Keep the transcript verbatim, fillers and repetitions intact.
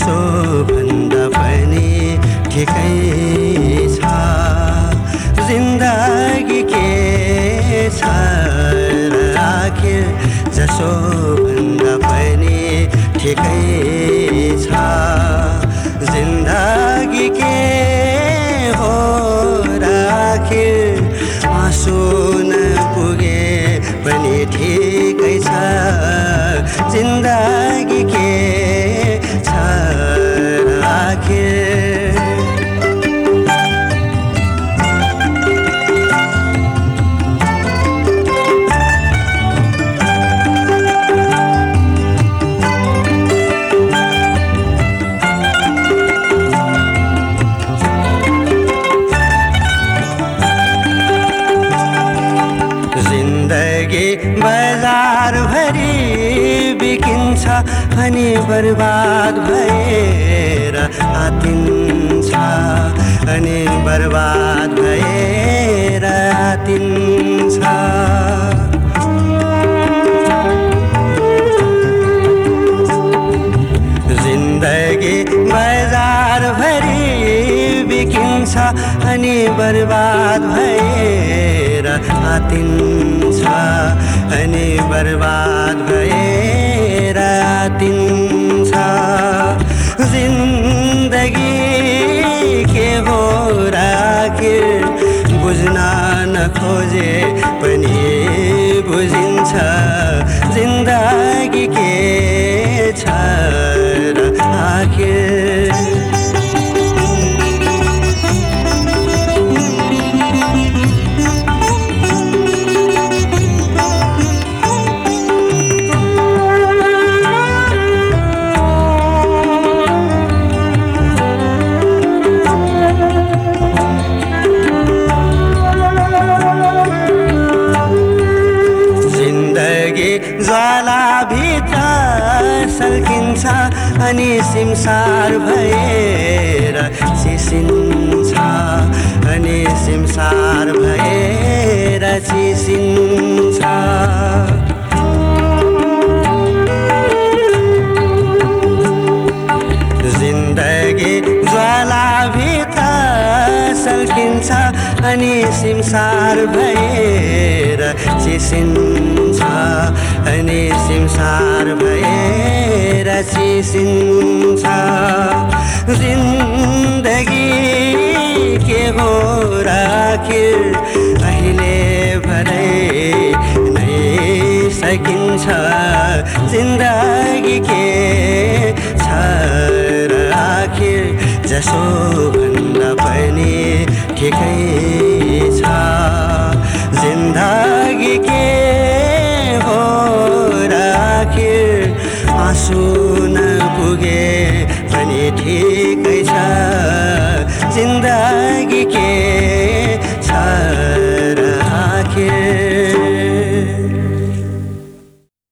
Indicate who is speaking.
Speaker 1: जसो भन्दा पनि ठिकै छ। जिन्दगी के छ र आखिर जसो भन्दा पनि ठिकै छ। जिन्दगी के हो र आखिर आँसु नपुगे पनि ठिकै छ। जिन्दगी के छ र आखिर बजार भरी बिकिन्छ अनि बर्बाद भएर आतिन्छ। अनि बर्बाद भएर आतिन्छ। जिन्दगी बजार भरी बिकिन्छ अनि बर्बाद भएर आतिन्छ। अनि बर्बाद भएर आतिन्छ। जिन्दगी के हो र आखिर बुझ्न नखोजे पनि बुझिन्छ। जिन्दगी के छ र आखिर ज्वाला भित्र सल्किन्छ अनि सिमसार भएर चिसिन्छ। अनि सिमसार भएर चिसिन्छ। जिन्दगी ज्वाला भित्र सल्किन्छ अनि सिमसार भएर चिसिन्छ। अनि सिमसार भएर चिसिन्छ। जिन्दगी के हो र आखिर अहिले भरै नै सकिन्छ। जिन्दगी के छ र आखिर जसो भन्दा पनि ठिकै छ। जिन्दगी के हो र आखिर आँसु नपुगे पनि ठिकै छ। जिन्दगी के